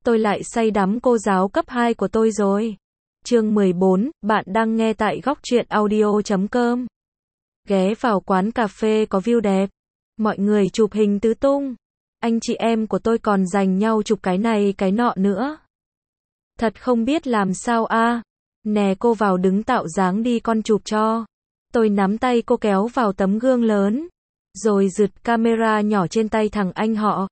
tôi lại say đắm cô giáo cấp 2 của tôi rồi. Chương 14, bạn đang nghe tại góc truyện audio.com. Ghé vào quán cà phê có view đẹp. Mọi người chụp hình tứ tung. Anh chị em của tôi còn giành nhau chụp cái này cái nọ nữa. Thật không biết làm sao a. Nè cô vào đứng tạo dáng đi con chụp cho. Tôi nắm tay cô kéo vào tấm gương lớn. Rồi giật camera nhỏ trên tay thằng anh họ.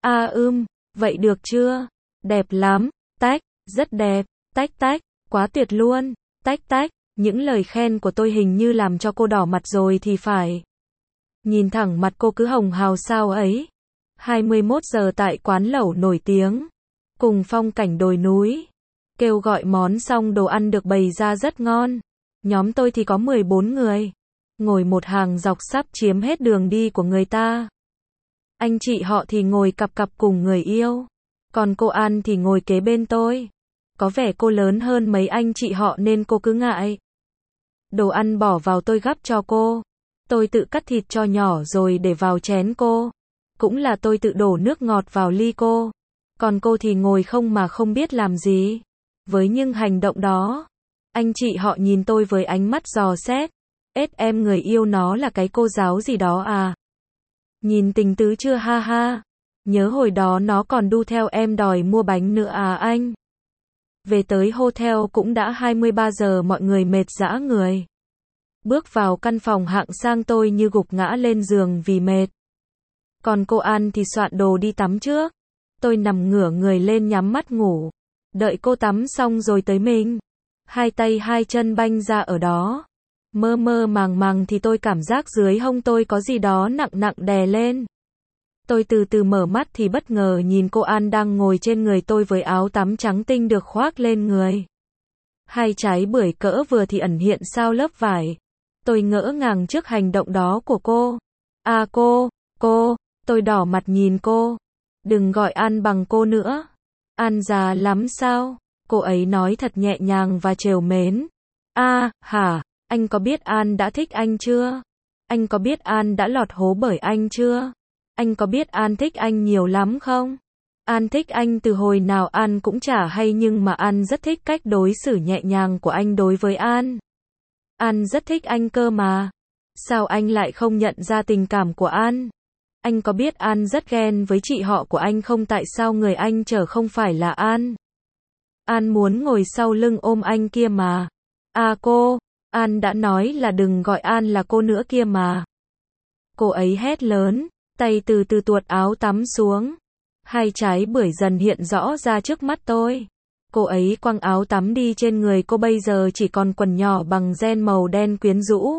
Vậy được chưa? Đẹp lắm. Tách, rất đẹp. Tách tách, quá tuyệt luôn. Tách tách, những lời khen của tôi hình như làm cho cô đỏ mặt rồi thì phải. Nhìn thẳng mặt cô cứ hồng hào sao ấy. 21 giờ tại quán lẩu nổi tiếng. Cùng phong cảnh đồi núi. Kêu gọi món xong đồ ăn được bày ra rất ngon. Nhóm tôi thì có 14 người. Ngồi một hàng dọc sắp chiếm hết đường đi của người ta. Anh chị họ thì ngồi cặp cặp cùng người yêu. Còn cô An thì ngồi kế bên tôi. Có vẻ cô lớn hơn mấy anh chị họ nên cô cứ ngại. Đồ ăn bỏ vào tôi gắp cho cô. Tôi tự cắt thịt cho nhỏ rồi để vào chén cô. Cũng là tôi tự đổ nước ngọt vào ly cô. Còn cô thì ngồi không mà không biết làm gì. Với những hành động đó, anh chị họ nhìn tôi với ánh mắt dò xét. Em người yêu nó là cái cô giáo gì đó à? Nhìn tình tứ chưa ha ha? Nhớ hồi đó nó còn đu theo em đòi mua bánh nữa à anh? Về tới hotel cũng đã 23 giờ, mọi người mệt rã người. Bước vào căn phòng hạng sang tôi như gục ngã lên giường vì mệt. Còn cô An thì soạn đồ đi tắm trước. Tôi nằm ngửa người lên nhắm mắt ngủ. Đợi cô tắm xong rồi tới mình. Hai tay hai chân banh ra ở đó. Mơ mơ màng màng thì tôi cảm giác dưới hông tôi có gì đó nặng nặng đè lên. Tôi từ từ mở mắt thì bất ngờ nhìn cô An đang ngồi trên người tôi với áo tắm trắng tinh được khoác lên người. Hai trái bưởi cỡ vừa thì ẩn hiện sau lớp vải. Tôi ngỡ ngàng trước hành động đó của cô. Cô, tôi đỏ mặt nhìn cô. Đừng gọi An bằng cô nữa. An già lắm sao? Cô ấy nói thật nhẹ nhàng và trìu mến. Hả? Anh có biết An đã thích anh chưa? Anh có biết An đã lọt hố bởi anh chưa? Anh có biết An thích anh nhiều lắm không? An thích anh từ hồi nào An cũng chả hay, nhưng mà An rất thích cách đối xử nhẹ nhàng của anh đối với An. An rất thích anh cơ mà. Sao anh lại không nhận ra tình cảm của An? Anh có biết An rất ghen với chị họ của anh không? Tại sao người anh chở không phải là An? An muốn ngồi sau lưng ôm anh kia mà. Cô, An đã nói là đừng gọi An là cô nữa kia mà. Cô ấy hét lớn, tay từ từ tuột áo tắm xuống. Hai trái bưởi dần hiện rõ ra trước mắt tôi. Cô ấy quăng áo tắm đi, trên người cô bây giờ chỉ còn quần nhỏ bằng ren màu đen quyến rũ.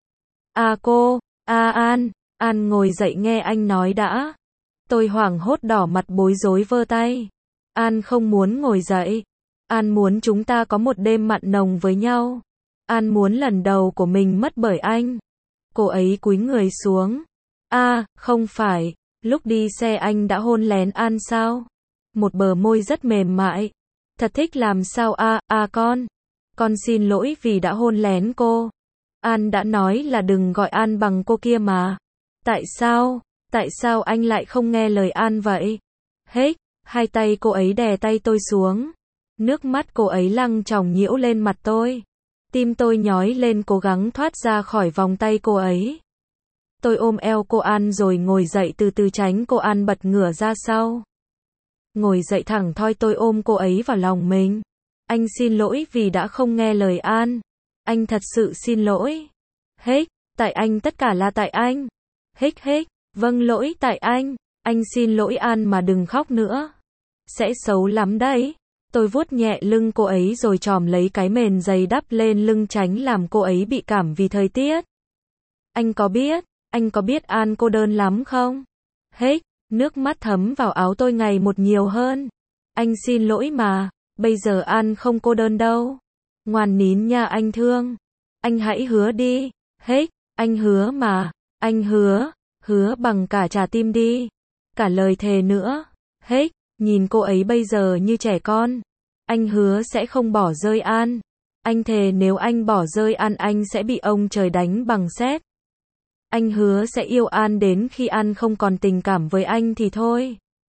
An ngồi dậy nghe anh nói đã. Tôi hoảng hốt đỏ mặt bối rối vơ tay. An không muốn ngồi dậy. An muốn chúng ta có một đêm mặn nồng với nhau. An muốn lần đầu của mình mất bởi anh. Cô ấy cúi người xuống. Không phải, lúc đi xe anh đã hôn lén An sao? Một bờ môi rất mềm mại. Thật thích làm sao con xin lỗi vì đã hôn lén cô. An đã nói là đừng gọi An bằng cô kia mà. Tại sao anh lại không nghe lời An vậy? Hai tay cô ấy đè tay tôi xuống. Nước mắt cô ấy lăng tròng nhiễu lên mặt tôi. Tim tôi nhói lên cố gắng thoát ra khỏi vòng tay cô ấy. Tôi ôm eo cô An rồi ngồi dậy từ từ tránh cô An bật ngửa ra sau. Ngồi dậy thẳng thoi tôi ôm cô ấy vào lòng mình. Anh xin lỗi vì đã không nghe lời An. Anh thật sự xin lỗi. Tại anh, tất cả là tại anh. Vâng, lỗi tại anh. Anh xin lỗi An mà đừng khóc nữa. Sẽ xấu lắm đấy. Tôi vuốt nhẹ lưng cô ấy rồi chòm lấy cái mền dày đắp lên lưng tránh làm cô ấy bị cảm vì thời tiết. Anh có biết An cô đơn lắm không? Nước mắt thấm vào áo tôi ngày một nhiều hơn. Anh xin lỗi mà, bây giờ An không cô đơn đâu. Ngoan nín nha anh thương. Anh hãy hứa đi. Anh hứa mà, anh hứa bằng cả trái tim đi. Cả lời thề nữa. Nhìn cô ấy bây giờ như trẻ con. Anh hứa sẽ không bỏ rơi An. Anh thề nếu anh bỏ rơi An anh sẽ bị ông trời đánh bằng sét. Anh hứa sẽ yêu An đến khi An không còn tình cảm với anh thì thôi.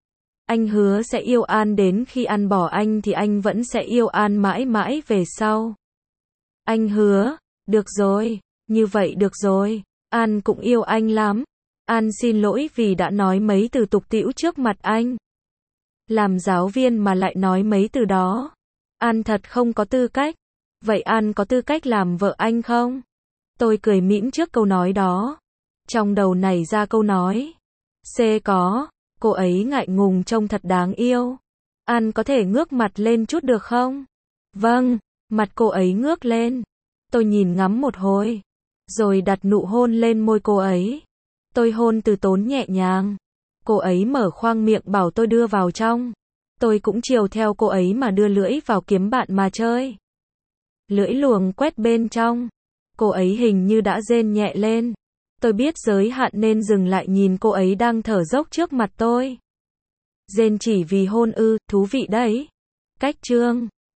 Anh hứa sẽ yêu An đến khi An bỏ anh thì anh vẫn sẽ yêu An mãi mãi về sau. Anh hứa, được rồi, như vậy được rồi, An cũng yêu anh lắm. An xin lỗi vì đã nói mấy từ tục tĩu trước mặt anh. Làm giáo viên mà lại nói mấy từ đó. An thật không có tư cách. Vậy An có tư cách làm vợ anh không? Tôi cười mỉm trước câu nói đó. Trong đầu nảy ra câu nói. C có. Cô ấy ngại ngùng trông thật đáng yêu. An có thể ngước mặt lên chút được không? Vâng. Mặt cô ấy ngước lên. Tôi nhìn ngắm một hồi. Rồi đặt nụ hôn lên môi cô ấy. Tôi hôn từ tốn nhẹ nhàng. Cô ấy mở khoang miệng bảo tôi đưa vào trong. Tôi cũng chiều theo cô ấy mà đưa lưỡi vào kiếm bạn mà chơi. Lưỡi luồng quét bên trong. Cô ấy hình như đã rên nhẹ lên. Tôi biết giới hạn nên dừng lại nhìn cô ấy đang thở dốc trước mặt tôi. Rên chỉ vì hôn ư, thú vị đấy. Cách chương